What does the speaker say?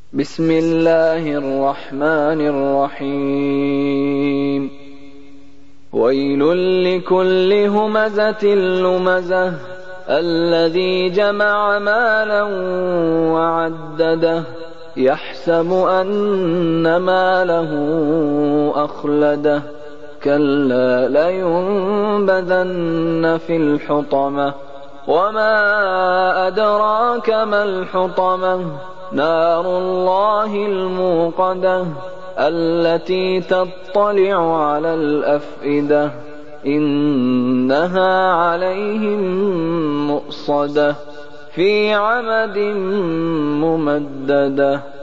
بسم الله الرحمن الرحيم ويل لكل همزة لمزة الذي جمع مالا وعدده يحسب أن ماله أخلده كلا لينبذن في الحطمة وما أدراك ما الحطمة نار الله الموقدة التي تطلع على الأفئدة إنها عليهم مؤصدة في عمد ممددة.